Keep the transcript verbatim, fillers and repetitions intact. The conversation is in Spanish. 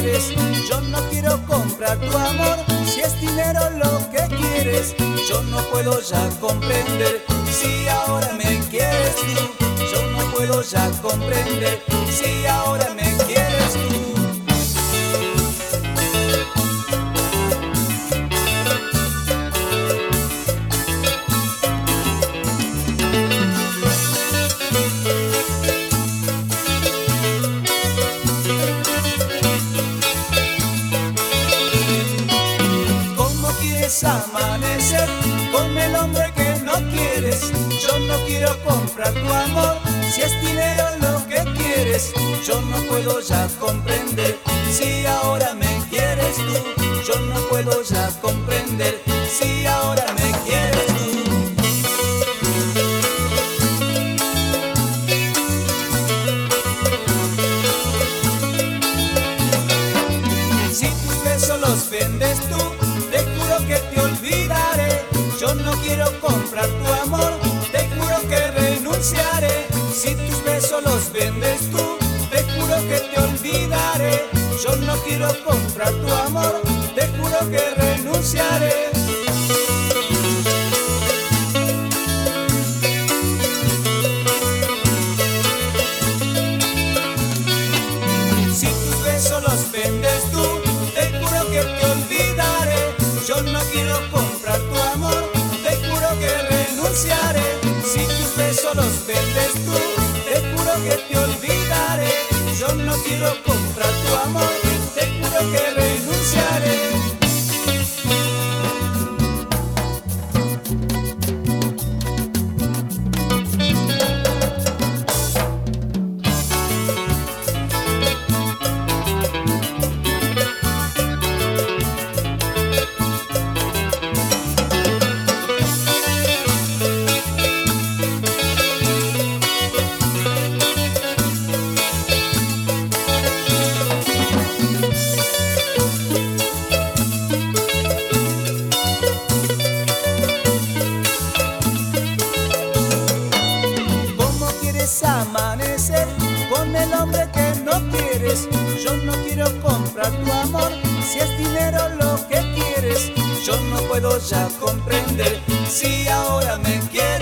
quieres. Yo no quiero comprar tu amor, si es dinero lo que quieres. Yo no puedo ya comprender si ahora me quieres tú. Yo no puedo ya comprender si ahora me quieres tú. Amanecer con el hombre que no quieres. Yo no quiero comprar tu amor, si es dinero lo que quieres. Yo no puedo ya comprender si ahora me quieres tú. Yo no puedo ya comprender si ahora me quieres tú. Si tus besos los vendes tú, te juro que te olvidaré. Yo no quiero comprar tu amor, te juro que renunciaré. Si tus besos los vendes tú, te juro que te olvidaré. Yo no quiero comprar tu amor, te juro que renunciaré. Si tus besos los vendes tú, te juro que te olvidaré. Yo no quiero comprar tu amor, te juro que renunciaré. Si tus besos los vendes tú, te juro que te olvidaré. Yo no quiero comprar tu amor, te juro que renunciaré. Amanecer con el hombre que no quieres. Yo no quiero comprar tu amor, si es dinero lo que quieres. Yo no puedo ya comprender si ahora me quieres.